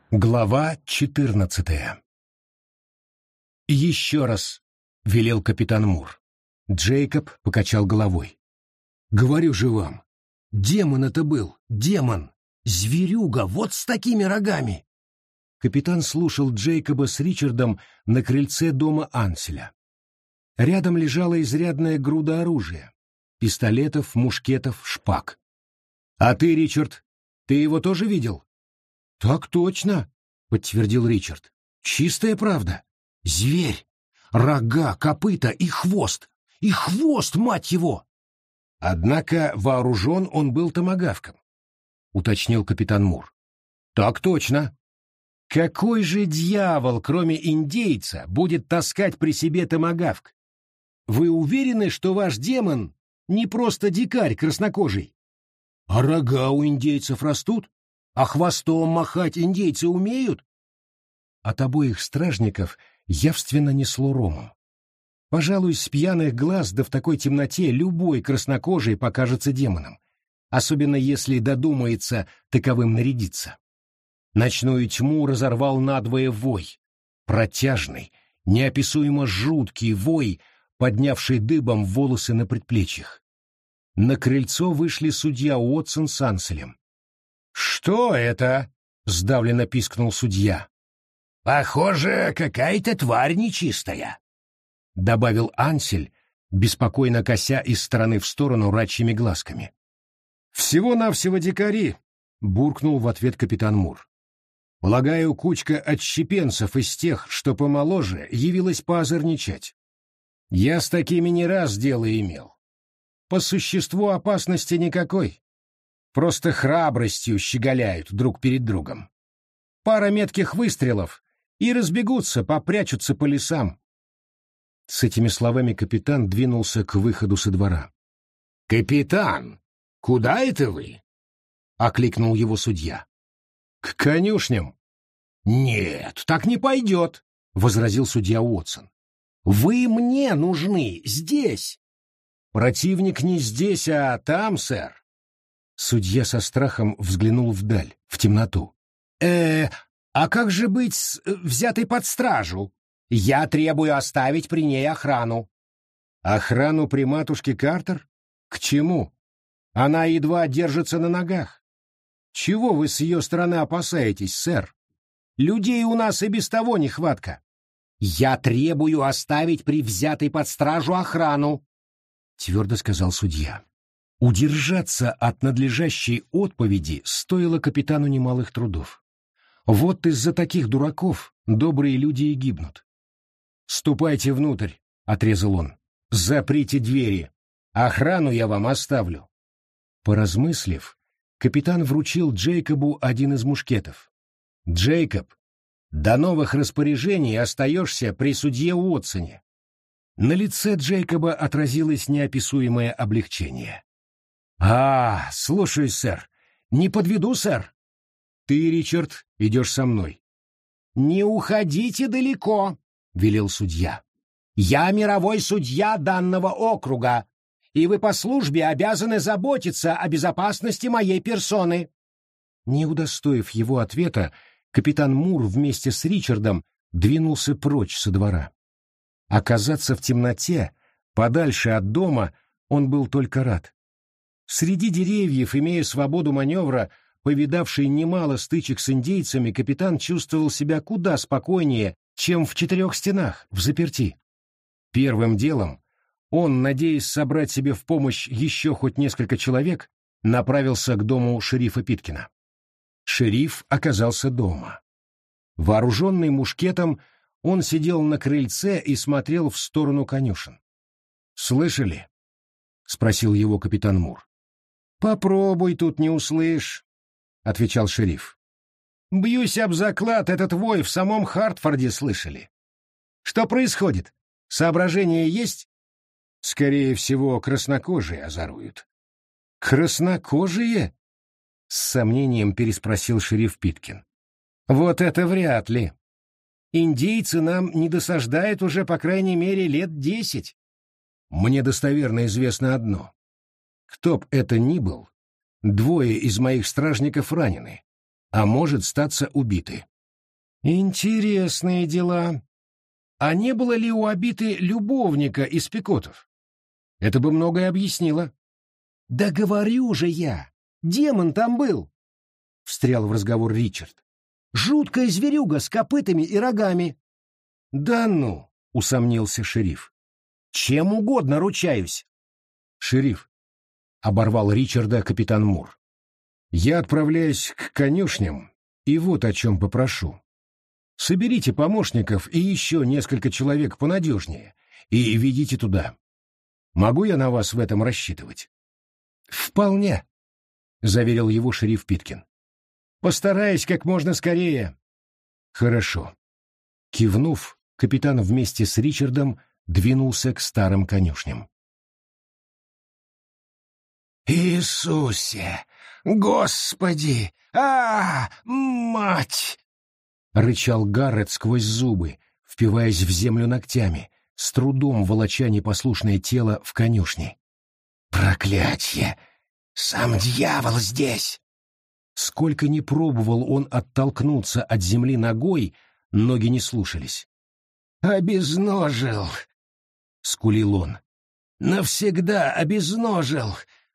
Глава 14. «Еще раз», — велел капитан Мур. Джейкоб покачал головой. «Говорю же вам, демон это был, демон! Зверюга, вот с такими рогами!» Капитан слушал Джейкоба с Ричардом на крыльце дома Анселя. Рядом лежала изрядная груда оружия: пистолетов, мушкетов, шпаг. «А ты, Ричард, ты его тоже видел?» «Так точно», — подтвердил Ричард. «Чистая правда. Зверь! Рога, копыта и хвост! И хвост, мать его!» «Однако вооружен он был томагавком», — уточнил капитан Мур. «Так точно. Какой же дьявол, кроме индейца, будет таскать при себе томагавк? Вы уверены, что ваш демон не просто дикарь краснокожий? А рога у индейцев растут? А хвостом махать индейцы умеют?» От обоих стражников явственно несло ромом. Пожалуй, с пьяных глаз да в такой темноте любой краснокожий покажется демоном, особенно если додумается таковым нарядиться. Ночную тьму разорвал надвое вой, протяжный, неописуемо жуткий вой, поднявший дыбом волосы на предплечьях. На крыльцо вышли судья Уотсон с Анселем. «Что это?» — сдавленно пискнул судья. «Похоже, какая-то тварь нечистая», — добавил Ансель, беспокойно кося из стороны в сторону рачьими глазками. «Всего-навсего дикари», — буркнул в ответ капитан Мур. «Полагаю, кучка отщепенцев из тех, что помоложе, явилась поозорничать. Я с такими не раз дело имел. По существу опасности никакой. Просто храбростью щеголяют друг перед другом. Пара метких выстрелов и разбегутся, попрячутся по лесам». С этими словами капитан двинулся к выходу со двора. «Капитан, куда это вы?» — окликнул его судья. «К конюшням». «Нет, так не пойдет», — возразил судья Уотсон. «Вы мне нужны здесь». «Противник не здесь, а там, сэр». Судья со страхом взглянул вдаль, в темноту. А как же быть с взятой под стражу? Я требую оставить при ней охрану». «Охрану при матушке Картер? К чему? Она едва держится на ногах. Чего вы с ее стороны опасаетесь, сэр? Людей у нас и без того нехватка». «Я требую оставить при взятой под стражу охрану», — твердо сказал судья. Удержаться от надлежащей отповеди стоило капитану немалых трудов. Вот из-за таких дураков добрые люди и гибнут. «Ступайте внутрь», — отрезал он. «Заприте двери. Охрану я вам оставлю». Поразмыслив, капитан вручил Джейкобу один из мушкетов. «Джейкоб, до новых распоряжений остаешься при судье Уотсоне». На лице Джейкоба отразилось неописуемое облегчение. Слушаюсь, сэр. Не подведу, сэр. Ты, Ричард, идешь со мной». «Не уходите далеко», — велел судья. «Я мировой судья данного округа, и вы по службе обязаны заботиться о безопасности моей персоны». Не удостоив его ответа, капитан Мур вместе с Ричардом двинулся прочь со двора. Оказаться в темноте, подальше от дома, он был только рад. Среди деревьев, имея свободу маневра, повидавший немало стычек с индейцами, капитан чувствовал себя куда спокойнее, чем в четырех стенах, взаперти. Первым делом он, надеясь собрать себе в помощь еще хоть несколько человек, направился к дому шерифа Питкина. Шериф оказался дома. Вооруженный мушкетом, он сидел на крыльце и смотрел в сторону конюшен. «Слышали?» — спросил его капитан Мур. «Попробуй, тут не услышь», — отвечал шериф. «Бьюсь об заклад, этот вой в самом Хартфорде слышали. Что происходит? Соображения есть?» «Скорее всего, краснокожие озоруют». «Краснокожие?» — с сомнением переспросил шериф Питкин. «Вот это вряд ли. Индейцы нам не досаждают уже, по крайней мере, лет 10. Мне достоверно известно одно. Кто б это ни был, двое из моих стражников ранены, а может статься убиты. Интересные дела. А не было ли у Обиты любовника из Пекотов? Это бы многое объяснило. Да говорю же я, демон там был, встрял в разговор Ричард. Жуткая зверюга с копытами и рогами. Да ну, усомнился шериф. Чем угодно ручаюсь. Шериф, оборвал Ричарда капитан Мур. Я отправляюсь к конюшням, и вот о чем попрошу. Соберите помощников и еще несколько человек понадежнее, и ведите туда. Могу я на вас в этом рассчитывать? Вполне, заверил его шериф Питкин. Постараюсь как можно скорее. Хорошо. Кивнув, капитан вместе с Ричардом двинулся к старым конюшням. «Иисусе! Господи! Мать!» — рычал Гаррет сквозь зубы, впиваясь в землю ногтями, с трудом волоча непослушное тело в конюшне. «Проклятье! Сам дьявол здесь!» Сколько ни пробовал он оттолкнуться от земли ногой, ноги не слушались. «Обезножил!» — скулил он. «Навсегда обезножил!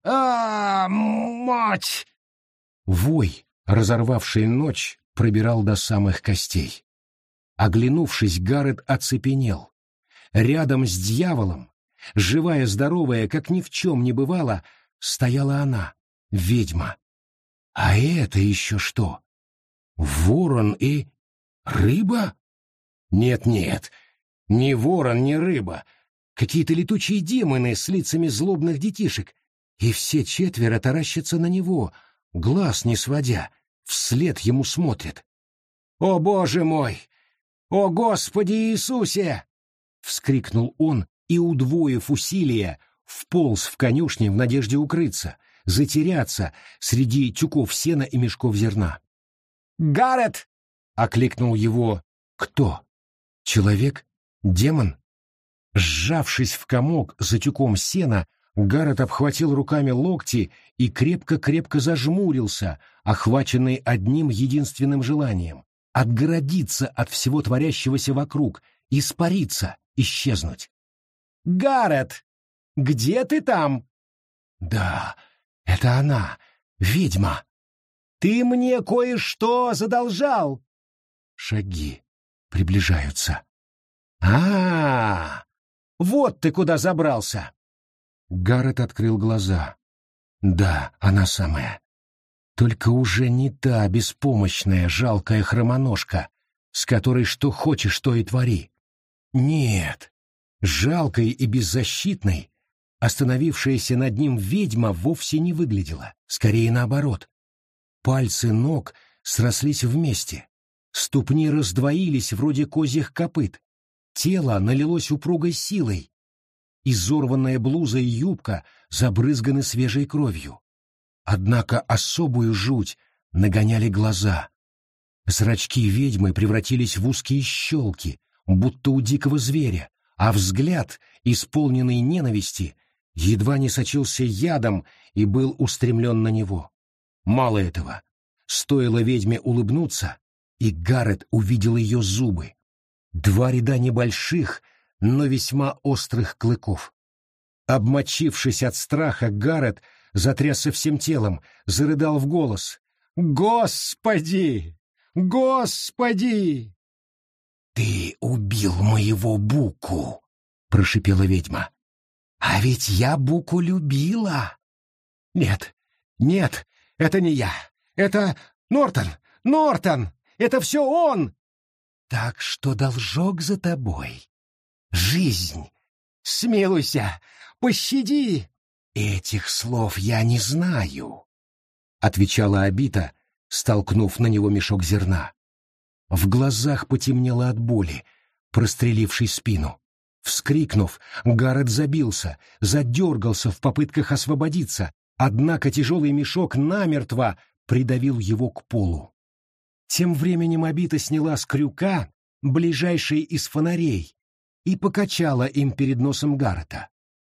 Мать!» Вой, разорвавший ночь, пробирал до самых костей. Оглянувшись, Гаррет оцепенел. Рядом с дьяволом, живая, здоровая, как ни в чем не бывало, стояла она, ведьма. А это еще что? Ворон и рыба? Нет-нет, ни ворон, ни рыба. Какие-то летучие демоны с лицами злобных детишек. И все четверо таращатся на него, глаз не сводя, вслед ему смотрят. «О, Боже мой! О, Господи Иисусе!» — вскрикнул он и, удвоив усилия, вполз в конюшни в надежде укрыться, затеряться среди тюков сена и мешков зерна. «Гаррет!» — окликнул его кто? Человек? Демон? Сжавшись в комок за тюком сена, Гаррет обхватил руками локти и крепко-крепко зажмурился, охваченный одним единственным желанием — отгородиться от всего творящегося вокруг, испариться, исчезнуть. «Гаррет! Где ты там?» «Да, это она, ведьма!» «Ты мне кое-что задолжал!» Шаги приближаются. Вот ты куда забрался!» Гаррет открыл глаза. Да, она самая. Только уже не та беспомощная, жалкая хромоножка, с которой что хочешь, то и твори. Нет, жалкой и беззащитной остановившаяся над ним ведьма вовсе не выглядела, скорее наоборот. Пальцы ног срослись вместе, ступни раздвоились вроде козьих копыт, тело налилось упругой силой, изорванная блуза и юбка забрызганы свежей кровью. Однако особую жуть нагоняли глаза. Зрачки ведьмы превратились в узкие щелки, будто у дикого зверя, а взгляд, исполненный ненависти, едва не сочился ядом и был устремлен на него. Мало этого, стоило ведьме улыбнуться, и Гаррет увидел ее зубы. 2 ряда небольших, но весьма острых клыков. Обмочившись от страха, Гаррет затрясся всем телом, зарыдал в голос. «Господи! Господи!» «Ты убил моего Буку!» — прошипела ведьма. «А ведь я Буку любила!» «Нет, нет, это не я! Это Нортон! Нортон! Это все он!» «Так что должок за тобой? Жизнь! Смилуйся! Пощади!» «Этих слов я не знаю», — отвечала Обита, столкнув на него мешок зерна. В глазах потемнело от боли, прострелившей спину. Вскрикнув, Гаррет забился, задергался в попытках освободиться, однако тяжелый мешок намертво придавил его к полу. Тем временем Обита сняла с крюка ближайший из фонарей и покачала им перед носом Гаррета.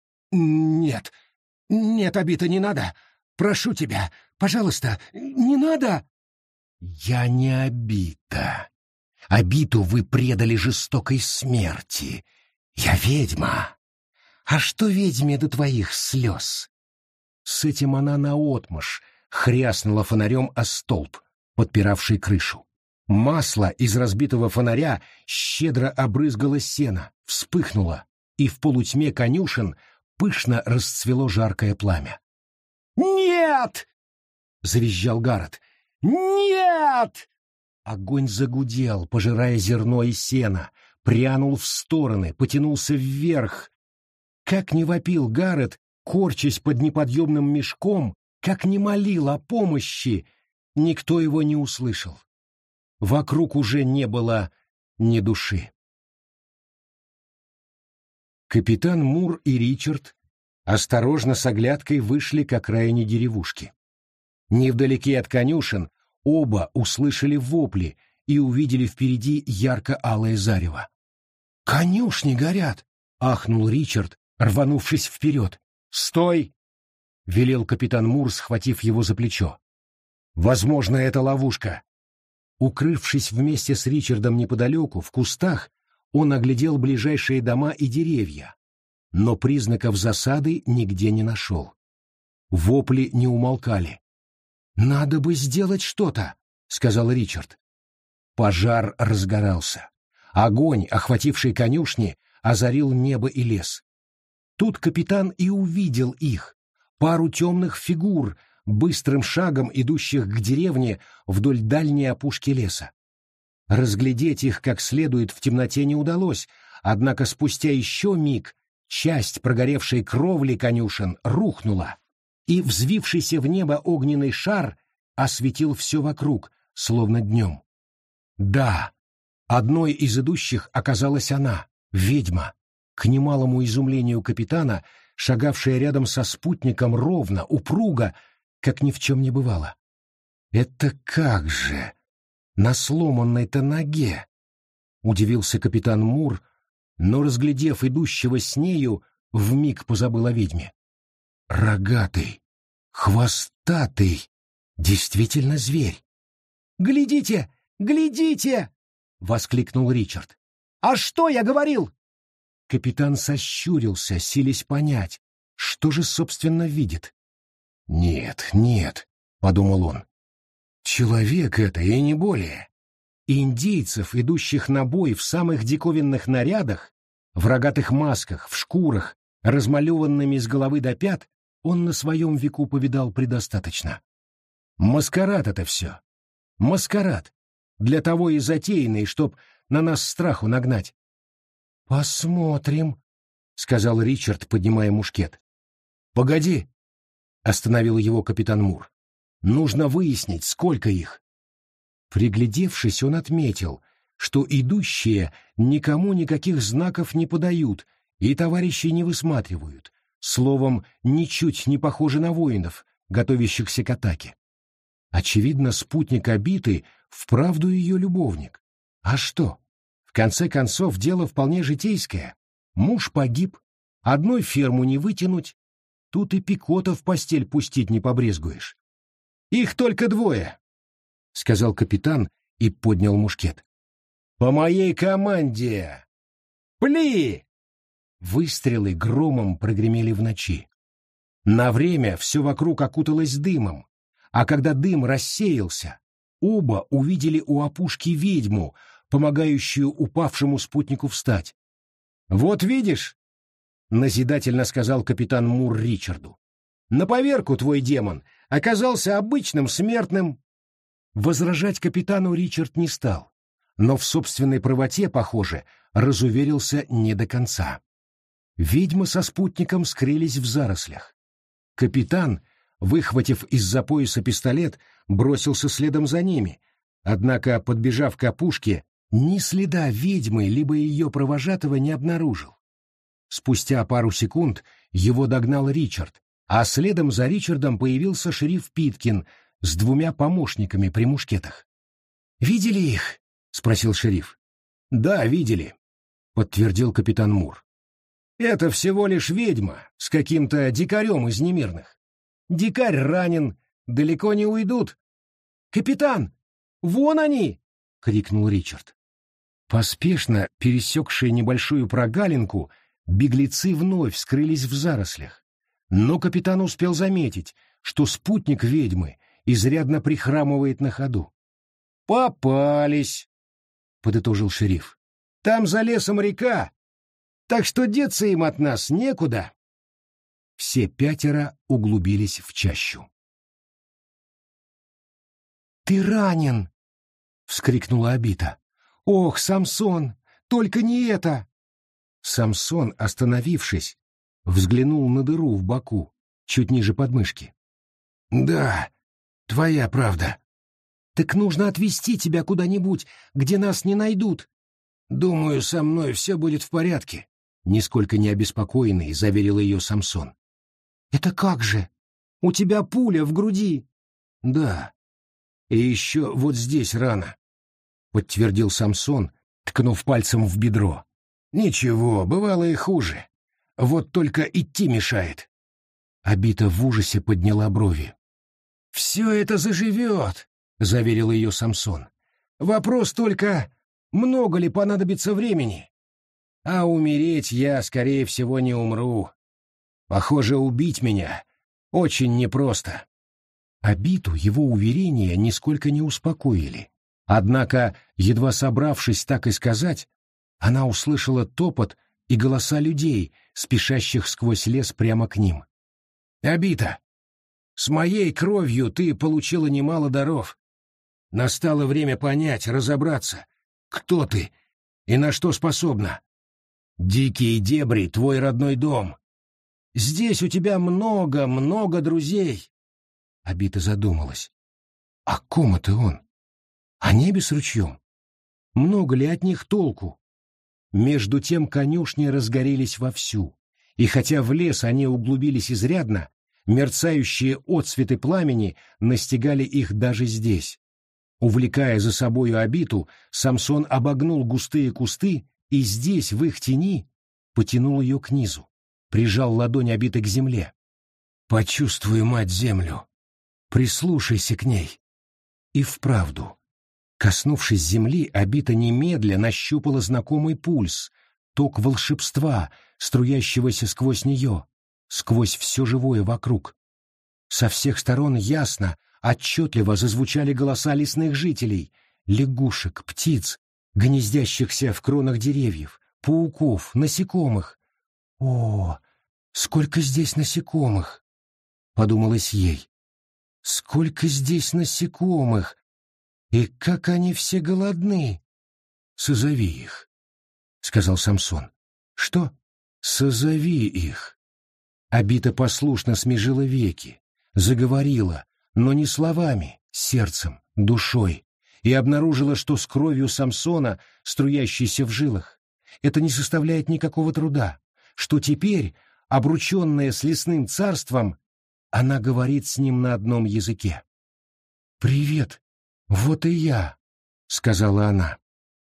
«Нет, нет, Обита, не надо! Прошу тебя, пожалуйста, не надо!» «Я не Обита, Обиту вы предали жестокой смерти. Я ведьма. А что ведьме до твоих слез?» С этим она наотмашь хряснула фонарем о столб, подпиравший крышу. Масло из разбитого фонаря щедро обрызгало сено, вспыхнуло, и в полутьме конюшен пышно расцвело жаркое пламя. «Нет!» — завизжал Гаррет. «Нет!» Огонь загудел, пожирая зерно и сено, прянул в стороны, потянулся вверх. Как ни вопил Гаррет, корчась под неподъемным мешком, как ни молил о помощи, никто его не услышал. Вокруг уже не было ни души. Капитан Мур и Ричард осторожно с оглядкой вышли к окраине деревушки. Невдалеке от конюшен оба услышали вопли и увидели впереди ярко-алое зарево. «Конюшни горят!» — ахнул Ричард, рванувшись вперед. «Стой!» — велел капитан Мур, схватив его за плечо. «Возможно, это ловушка». Укрывшись вместе с Ричардом неподалеку, в кустах, он оглядел ближайшие дома и деревья, но признаков засады нигде не нашел. Вопли не умолкали. «Надо бы сделать что-то», — сказал Ричард. Пожар разгорался. Огонь, охвативший конюшни, озарил небо и лес. Тут капитан и увидел их, пару темных фигур, быстрым шагом идущих к деревне вдоль дальней опушки леса. Разглядеть их как следует в темноте не удалось, однако спустя еще миг часть прогоревшей кровли конюшен рухнула, и взвившийся в небо огненный шар осветил все вокруг, словно днем. Да, одной из идущих оказалась она, ведьма, к немалому изумлению капитана, шагавшая рядом со спутником ровно, упруго, как ни в чем не бывало. «Это как же? На сломанной-то ноге!» — удивился капитан Мур, но, разглядев идущего с нею, вмиг позабыл о ведьме. «Рогатый, хвостатый, действительно зверь!» «Глядите! Глядите!» — воскликнул Ричард. «А что я говорил?» Капитан сощурился, силясь понять, что же, собственно, видит. «Нет, нет», — подумал он, — «человек это и не более». Индейцев, идущих на бой в самых диковинных нарядах, в рогатых масках, в шкурах, размалеванными с головы до пят, он на своем веку повидал предостаточно. Маскарад это все. Маскарад. Для того и затеянный, чтоб на нас страху нагнать. «Посмотрим», — сказал Ричард, поднимая мушкет. «Погоди», — остановил его капитан Мур. «Нужно выяснить, сколько их». Приглядевшись, он отметил, что идущие никому никаких знаков не подают и товарищей не высматривают, словом, ничуть не похожи на воинов, готовящихся к атаке. Очевидно, спутник Обиты вправду ее любовник. А что? В конце концов, дело вполне житейское. Муж погиб, одной ферму не вытянуть, тут и Пикота в постель пустить не побрезгуешь. «Их только двое», — сказал капитан и поднял мушкет. «По моей команде! Пли!» Выстрелы громом прогремели в ночи. На время все вокруг окуталось дымом, а когда дым рассеялся, оба увидели у опушки ведьму, помогающую упавшему спутнику встать. «Вот видишь», — назидательно сказал капитан Мур Ричарду, — «на поверку твой демон оказался обычным смертным». Возражать капитану Ричард не стал, но в собственной правоте, похоже, разуверился не до конца. Ведьмы со спутником скрылись в зарослях. Капитан, выхватив из-за пояса пистолет, бросился следом за ними, однако, подбежав к опушке, ни следа ведьмы либо ее провожатого не обнаружил. Спустя пару секунд его догнал Ричард, а следом за Ричардом появился шериф Питкин с двумя помощниками при мушкетах. «Видели их?» — спросил шериф. «Да, видели», — подтвердил капитан Мур. «Это всего лишь ведьма с каким-то дикарем из немирных. Дикарь ранен, далеко не уйдут». «Капитан, вон они!» — крикнул Ричард. Поспешно пересекшие небольшую прогалинку, беглецы вновь скрылись в зарослях. Но капитан успел заметить, что спутник ведьмы изрядно прихрамывает на ходу. «Попались», — подытожил шериф. «Там за лесом река, так что деться им от нас некуда». Все пятеро углубились в чащу. «Ты ранен!» — вскрикнула Обита. «Ох, Самсон, только не это!» Самсон, остановившись, взглянул на дыру в боку, чуть ниже подмышки. «Да, твоя правда. Так нужно отвезти тебя куда-нибудь, где нас не найдут». «Думаю, со мной все будет в порядке», — нисколько не обеспокоенный заверил ее Самсон. «Это как же? У тебя пуля в груди». «Да. И еще вот здесь рана», — подтвердил Самсон, ткнув пальцем в бедро. «Ничего, бывало и хуже. Вот только идти мешает». Обита в ужасе подняла брови. «Все это заживет», — заверил ее Самсон. «Вопрос только, много ли понадобится времени? А умереть я, скорее всего, не умру. Похоже, убить меня очень непросто». Обиту его уверения нисколько не успокоили. Однако, едва собравшись так и сказать, она услышала топот и голоса людей, спешащих сквозь лес прямо к ним. «Обита, с моей кровью ты получила немало даров. Настало время понять, разобраться, кто ты и на что способна. Дикие дебри — твой родной дом. Здесь у тебя много друзей». Обита задумалась. О ком это он? О небе с ручьем? Много ли от них толку? Между тем конюшни разгорелись вовсю, и хотя в лес они углубились изрядно, мерцающие отсветы пламени настигали их даже здесь. Увлекая за собою Обиту, Самсон обогнул густые кусты и здесь, в их тени, потянул ее к низу, прижал ладонь Обиты к земле. «Почувствуй, мать, землю, прислушайся к ней». И вправду, коснувшись земли, Обита немедля нащупала знакомый пульс, ток волшебства, струящегося сквозь нее, сквозь все живое вокруг. Со всех сторон ясно, отчетливо зазвучали голоса лесных жителей, лягушек, птиц, гнездящихся в кронах деревьев, пауков, насекомых. «О, сколько здесь насекомых!» — подумалось ей. «Сколько здесь насекомых! И как они все голодны!» «Созови их», — сказал Самсон. «Что?» «Созови их». Обита послушно смежила веки, заговорила, но не словами, сердцем, душой, и обнаружила, что с кровью Самсона, струящейся в жилах, это не составляет никакого труда, что теперь, обрученная с лесным царством, она говорит с ним на одном языке. «Привет, вот и я», — сказала она.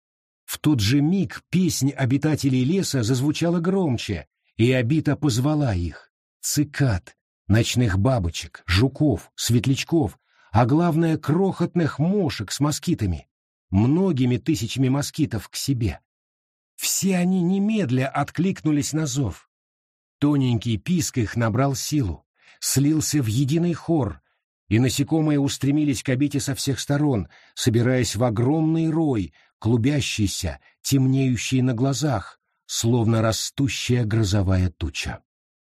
В тот же миг песнь обитателей леса зазвучала громче, и Обита позвала их — цикад, ночных бабочек, жуков, светлячков, а главное — крохотных мошек с москитами, многими тысячами москитов к себе. Все они немедля откликнулись на зов. Тоненький писк их набрал силу, слился в единый хор, и насекомые устремились к Обите со всех сторон, собираясь в огромный рой, клубящийся, темнеющий на глазах, словно растущая грозовая туча.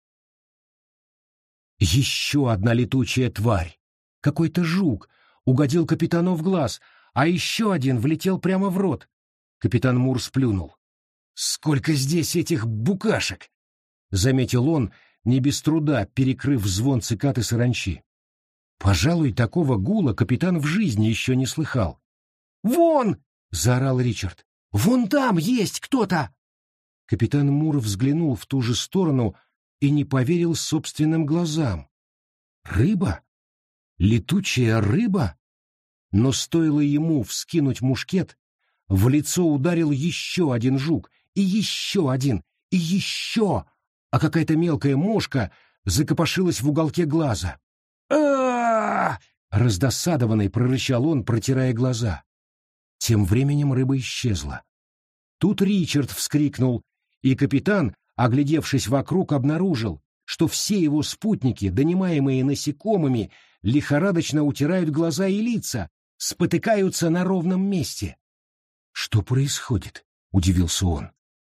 Еще одна летучая тварь, какой-то жук, угодил капитану в глаз, а еще один влетел прямо в рот. Капитан Мур сплюнул. «Сколько здесь этих букашек!» — заметил он, не без труда перекрыв звон цикад и саранчи. Пожалуй, такого гула капитан в жизни еще не слыхал. «Вон!» — заорал Ричард. «Вон там есть кто-то!» Капитан Мур взглянул в ту же сторону и не поверил собственным глазам. «Рыба? Летучая рыба?» Но стоило ему вскинуть мушкет, в лицо ударил еще один жук, и еще один, и еще, а какая-то мелкая мошка закопошилась в уголке глаза. а Раздосадованный прорычал он, протирая глаза. Тем временем рыба исчезла. Тут Ричард вскрикнул, и капитан, оглядевшись вокруг, обнаружил, что все его спутники, донимаемые насекомыми, лихорадочно утирают глаза и лица, спотыкаются на ровном месте. «Что происходит?» — удивился он.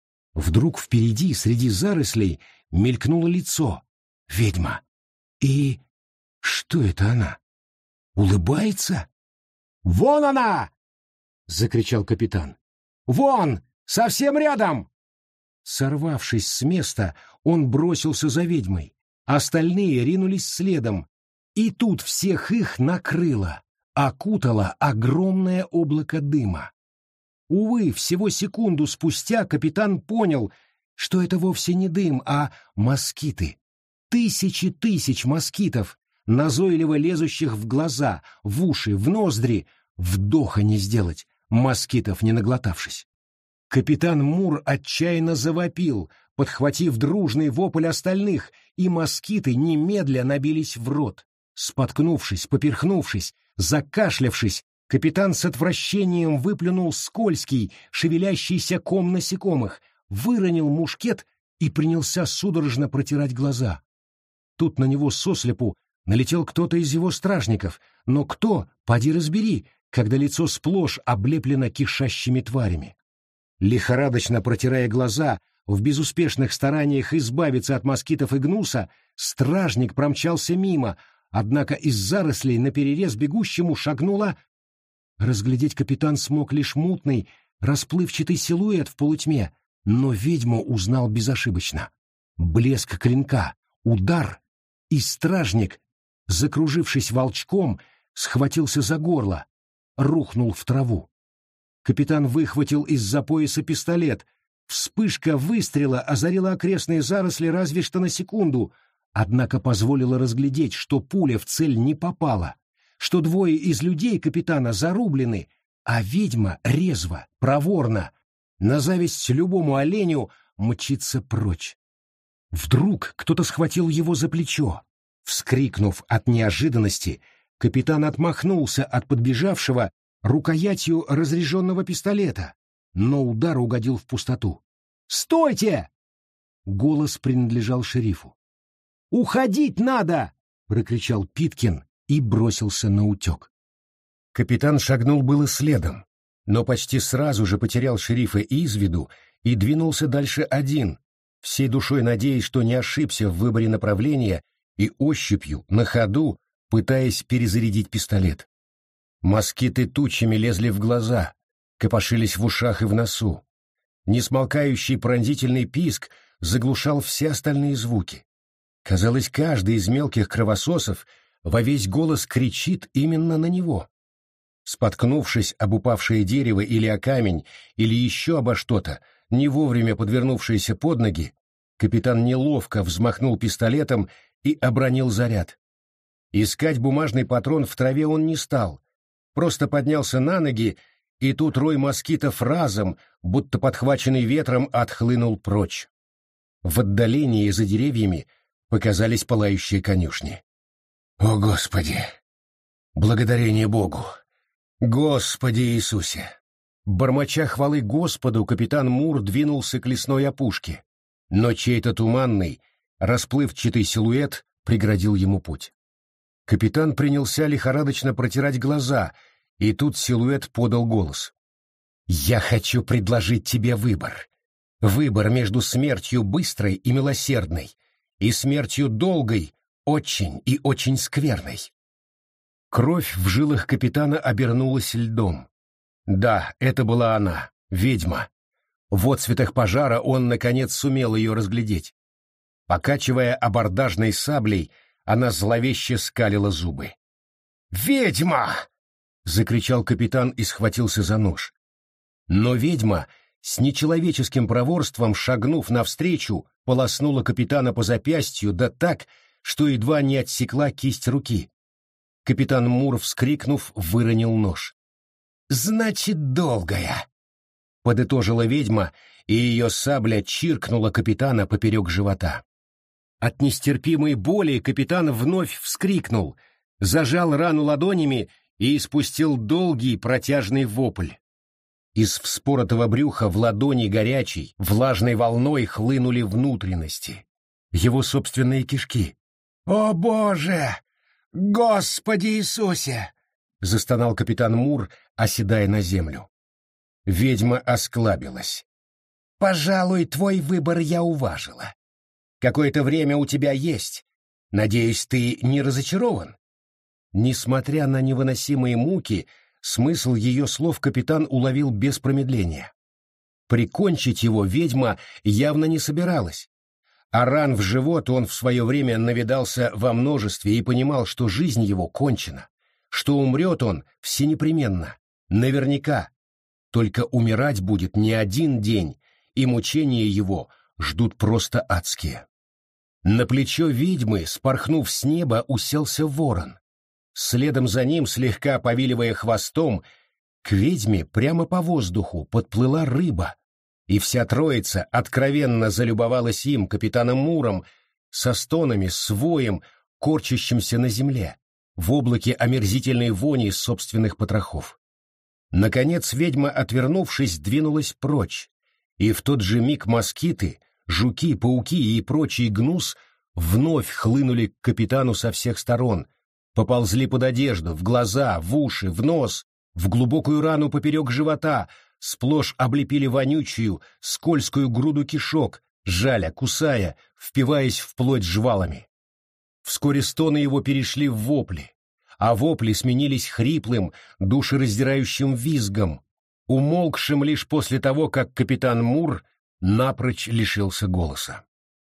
Вдруг впереди, среди зарослей, мелькнуло лицо. Ведьма. И что это она? Улыбается? «Вон она!» — закричал капитан. «Вон! Совсем рядом!» Сорвавшись с места, он бросился за ведьмой. Остальные ринулись следом. И тут всех их накрыло, окутало огромное облако дыма. Увы, всего секунду спустя капитан понял, что это вовсе не дым, а москиты. Тысячи тысяч москитов, назойливо лезущих в глаза, в уши, в ноздри, вдоха не сделать, москитов не наглотавшись. Капитан Мур отчаянно завопил, подхватив дружный вопль остальных, и москиты немедля набились в рот. Споткнувшись, поперхнувшись, закашлявшись, капитан с отвращением выплюнул скользкий, шевелящийся ком насекомых, выронил мушкет и принялся судорожно протирать глаза. Тут на него сослепу налетел кто-то из его стражников, но кто, поди разбери, когда лицо сплошь облеплено кишащими тварями. Лихорадочно протирая глаза, в безуспешных стараниях избавиться от москитов и гнуса, стражник промчался мимо, однако из зарослей наперерез бегущему шагнула... Разглядеть капитан смог лишь мутный, расплывчатый силуэт в полутьме, но ведьму узнал безошибочно. Блеск клинка, удар, и стражник, закружившись волчком, схватился за горло, рухнул в траву. Капитан выхватил из-за пояса пистолет. Вспышка выстрела озарила окрестные заросли разве что на секунду, однако позволила разглядеть, что пуля в цель не попала, что двое из людей капитана зарублены, а ведьма резво, проворно, на зависть любому оленю, мчится прочь. Вдруг кто-то схватил его за плечо. Вскрикнув от неожиданности, капитан отмахнулся от подбежавшего рукоятью разряженного пистолета, но удар угодил в пустоту. «Стойте!» Голос принадлежал шерифу. «Уходить надо!» — прокричал Питкин и бросился наутек. Капитан шагнул было следом, но почти сразу же потерял шерифа из виду и двинулся дальше один, всей душой надеясь, что не ошибся в выборе направления и ощупью, на ходу, пытаясь перезарядить пистолет. Москиты тучами лезли в глаза, копошились в ушах и в носу. Несмолкающий пронзительный писк заглушал все остальные звуки. Казалось, каждый из мелких кровососов во весь голос кричит именно на него. Споткнувшись об упавшее дерево или о камень, или еще обо что-то, не вовремя подвернувшееся под ноги, капитан неловко взмахнул пистолетом и обронил заряд. Искать бумажный патрон в траве он не стал, просто поднялся на ноги, и тут рой москитов разом, будто подхваченный ветром, отхлынул прочь. В отдалении за деревьями показались пылающие конюшни. «О, Господи! Благодарение Богу! Господи Иисусе!» Бормоча хвалы Господу, капитан Мур двинулся к лесной опушке, но чей-то туманный, расплывчатый силуэт преградил ему путь. Капитан принялся лихорадочно протирать глаза, и тут силуэт подал голос. «Я хочу предложить тебе выбор. Выбор между смертью быстрой и милосердной и смертью долгой, очень и очень скверной». Кровь в жилах капитана обернулась льдом. Да, это была она, ведьма. В отцветах пожара он, наконец, сумел ее разглядеть. Покачивая абордажной саблей, она зловеще скалила зубы. «Ведьма!» — закричал капитан и схватился за нож. Но ведьма, с нечеловеческим проворством шагнув навстречу, полоснула капитана по запястью, да так, что едва не отсекла кисть руки. Капитан Мур, вскрикнув, выронил нож. «Значит, долгая!» — подытожила ведьма, и ее сабля чиркнула капитана поперек живота. От нестерпимой боли капитан вновь вскрикнул, зажал рану ладонями и испустил долгий протяжный вопль. Из вспоротого брюха в ладони горячей, влажной волной хлынули внутренности. Его собственные кишки. «О, Боже! Господи Иисусе!» — застонал капитан Мур, оседая на землю. Ведьма осклабилась. «Пожалуй, твой выбор я уважила. Какое-то время у тебя есть. Надеюсь, ты не разочарован?» Несмотря на невыносимые муки, смысл ее слов капитан уловил без промедления. Прикончить его ведьма явно не собиралась. А ран в живот он в свое время навидался во множестве и понимал, что жизнь его кончена, что умрет он всенепременно, наверняка. Только умирать будет не один день, и мучения его ждут просто адские. На плечо ведьмы, спорхнув с неба, уселся ворон. Следом за ним, слегка повиливая хвостом, к ведьме прямо по воздуху подплыла рыба, и вся троица откровенно залюбовалась им, капитаном Муром, со стонами, с воем, корчащимся на земле, в облаке омерзительной вони собственных потрохов. Наконец ведьма, отвернувшись, двинулась прочь, и в тот же миг москиты, жуки, пауки и прочий гнус вновь хлынули к капитану со всех сторон, поползли под одежду, в глаза, в уши, в нос, в глубокую рану поперек живота, сплошь облепили вонючую, скользкую груду кишок, жаля, кусая, впиваясь в плоть жвалами. Вскоре стоны его перешли в вопли, а вопли сменились хриплым, душераздирающим визгом, умолкшим лишь после того, как капитан Мур напрочь лишился голоса.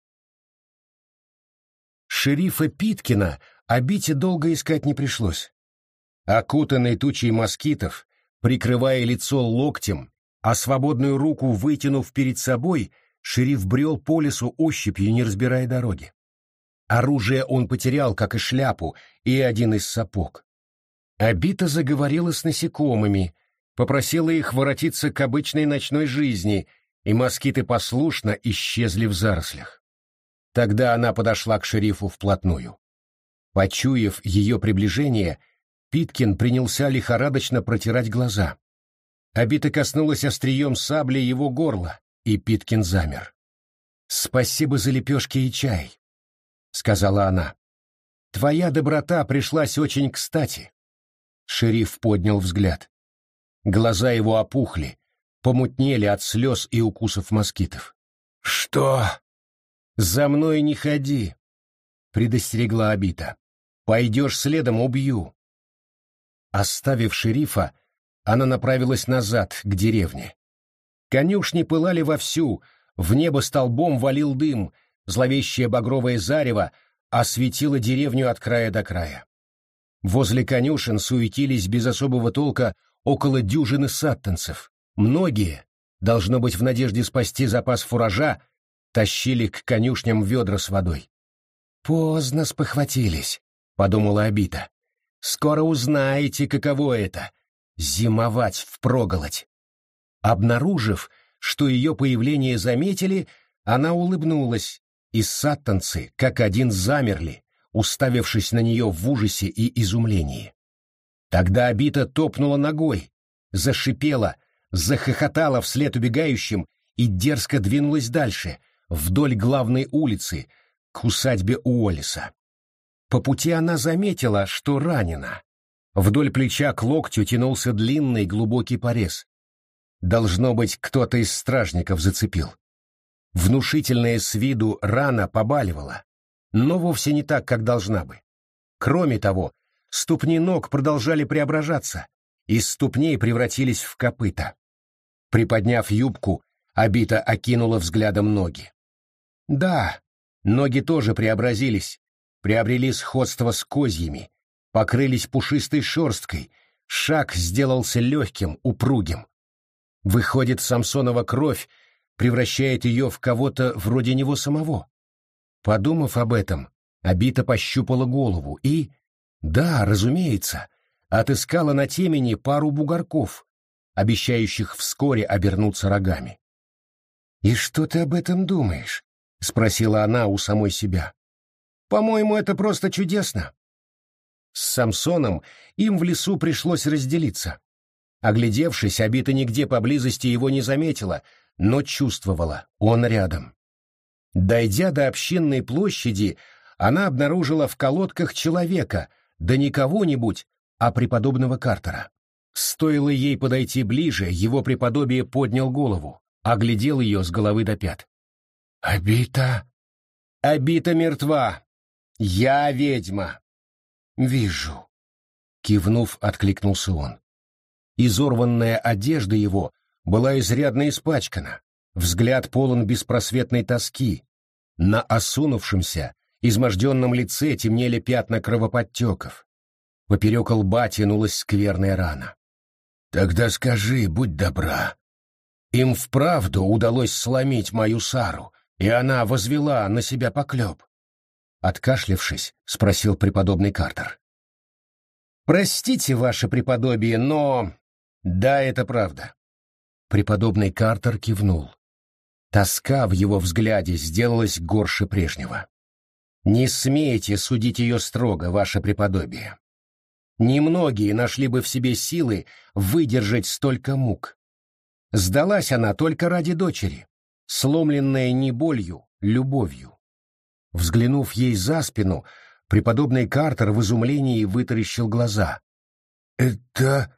Шерифа Питкина Абите долго искать не пришлось. Окутанный тучей москитов, прикрывая лицо локтем, а свободную руку вытянув перед собой, шериф брел по лесу ощупью, не разбирая дороги. Оружие он потерял, как и шляпу, и один из сапог. Абита заговорила с насекомыми, попросила их воротиться к обычной ночной жизни, и москиты послушно исчезли в зарослях. Тогда она подошла к шерифу вплотную. Почуяв ее приближение, Питкин принялся лихорадочно протирать глаза. Абита коснулась острием сабли его горла, и Питкин замер. «Спасибо за лепешки и чай», — сказала она. «Твоя доброта пришлась очень кстати». Шериф поднял взгляд. Глаза его опухли, помутнели от слез и укусов москитов. «Что?» «За мной не ходи», — предостерегла Абита. «Пойдешь следом — убью». Оставив шерифа, она направилась назад, к деревне. Конюшни пылали вовсю, в небо столбом валил дым, зловещее багровое зарево осветило деревню от края до края. Возле конюшен суетились без особого толка около дюжины саттанцев. Многие, должно быть в надежде спасти запас фуража, тащили к конюшням ведра с водой. «Поздно спохватились», — подумала Абита. «Скоро узнаете, каково это — зимовать впроголодь». Обнаружив, что ее появление заметили, она улыбнулась, и саттанцы как один замерли, уставившись на нее в ужасе и изумлении. Тогда Абита топнула ногой, зашипела, захохотала вслед убегающим и дерзко двинулась дальше, вдоль главной улицы, к усадьбе Уоллеса. По пути она заметила, что ранена. Вдоль плеча к локтю тянулся длинный глубокий порез. Должно быть, кто-то из стражников зацепил. Внушительная с виду рана побаливала, но вовсе не так, как должна бы. Кроме того, ступни ног продолжали преображаться, из ступней превратились в копыта. Приподняв юбку, Абита окинула взглядом ноги. Да, ноги тоже преобразились, приобрели сходство с козьими, покрылись пушистой шерсткой, шаг сделался легким, упругим. Выходит, Самсонова кровь превращает ее в кого-то вроде него самого. Подумав об этом, Абита пощупала голову и, да, разумеется, отыскала на темени пару бугорков, обещающих вскоре обернуться рогами. «И что ты об этом думаешь?» — спросила она у самой себя. «По-моему, это просто чудесно». С Самсоном им в лесу пришлось разделиться. Оглядевшись, Обита нигде поблизости его не заметила, но чувствовала, он рядом. Дойдя до общинной площади, она обнаружила в колодках человека, да не кого-нибудь, а преподобного Картера. Стоило ей подойти ближе, его преподобие поднял голову, оглядел ее с головы до пят. «Обита?» «Обита мертва. Я ведьма». «Вижу», — кивнув, откликнулся он. Изорванная одежда его была изрядно испачкана, взгляд полон беспросветной тоски. На осунувшемся, изможденном лице темнели пятна кровоподтеков. Поперек лба тянулась скверная рана. «Тогда скажи, будь добра, им вправду удалось сломить мою Сару, и она возвела на себя поклеп?» Откашлявшись, спросил преподобный Картер. «Простите, ваше преподобие, но... да, это правда». Преподобный Картер кивнул. Тоска в его взгляде сделалась горше прежнего. «Не смейте судить ее строго, ваше преподобие. Немногие нашли бы в себе силы выдержать столько мук. Сдалась она только ради дочери, сломленная не болью, любовью». Взглянув ей за спину, преподобный Картер в изумлении вытаращил глаза. «Это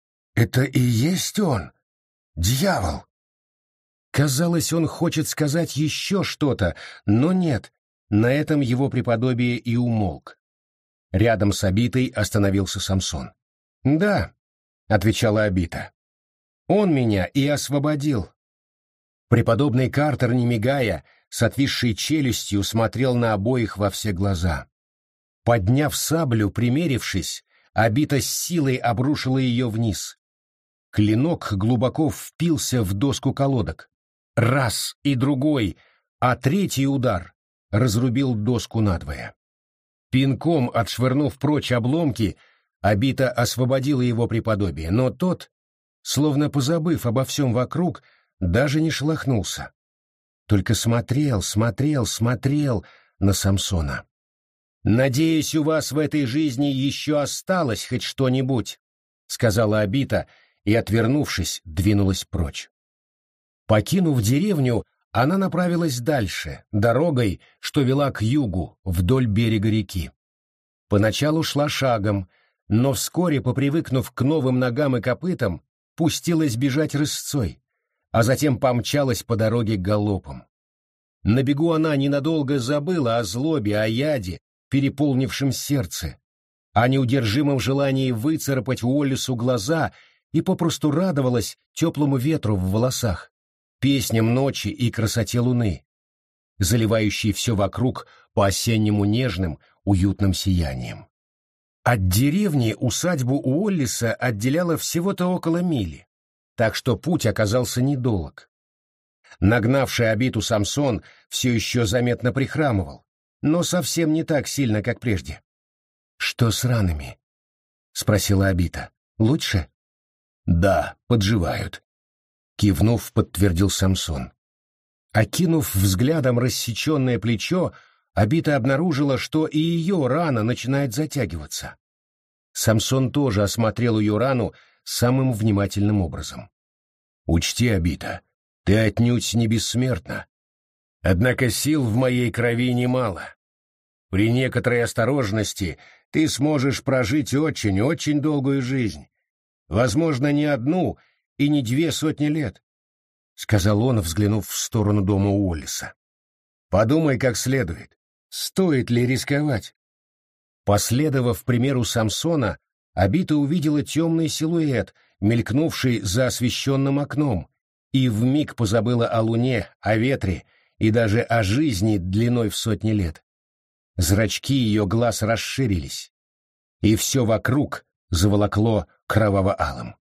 и есть он? Дьявол!» Казалось, он хочет сказать еще что-то, но нет, на этом его преподобие и умолк. Рядом с Обитой остановился Самсон. «Да», — отвечала Обита, — «он меня и освободил». Преподобный Картер, не мигая, с отвисшей челюстью смотрел на обоих во все глаза. Подняв саблю, примерившись, Обита с силой обрушила ее вниз. Клинок глубоко впился в доску колодок. Раз и другой, а третий удар разрубил доску надвое. Пинком отшвырнув прочь обломки, Обита освободила его преподобие, но тот, словно позабыв обо всем вокруг, даже не шелохнулся. Только смотрел на Самсона. «Надеюсь, у вас в этой жизни еще осталось хоть что-нибудь», — сказала Обита и, отвернувшись, двинулась прочь. Покинув деревню, она направилась дальше, дорогой, что вела к югу, вдоль берега реки. Поначалу шла шагом, но вскоре, попривыкнув к новым ногам и копытам, пустилась бежать рысцой, а затем помчалась по дороге галопом. На бегу она ненадолго забыла о злобе, о яде, переполнившем сердце, о неудержимом желании выцарапать Уоллесу глаза и попросту радовалась теплому ветру в волосах, песням ночи и красоте луны, заливающей все вокруг по-осеннему нежным, уютным сиянием. От деревни усадьбу Уоллеса отделяло всего-то около мили, так что путь оказался недолг. Нагнавший Обиту Самсон все еще заметно прихрамывал, но совсем не так сильно, как прежде. «Что с ранами?» — спросила Обита. «Лучше?» «Да, подживают», — кивнув, подтвердил Самсон. Окинув взглядом рассеченное плечо, Обита обнаружила, что и ее рана начинает затягиваться. Самсон тоже осмотрел ее рану самым внимательным образом. «Учти, Обита, ты отнюдь не бессмертна. Однако сил в моей крови немало. При некоторой осторожности ты сможешь прожить очень-очень долгую жизнь. Возможно, не одну и не 200 лет», — сказал он, взглянув в сторону дома Уоллеса. «Подумай как следует, стоит ли рисковать». Последовав примеру Самсона, Обита увидела темный силуэт, мелькнувший за освещенным окном, и вмиг позабыла о луне, о ветре и даже о жизни длиной в 100 лет. Зрачки ее глаз расширились, и все вокруг заволокло кроваво-алым.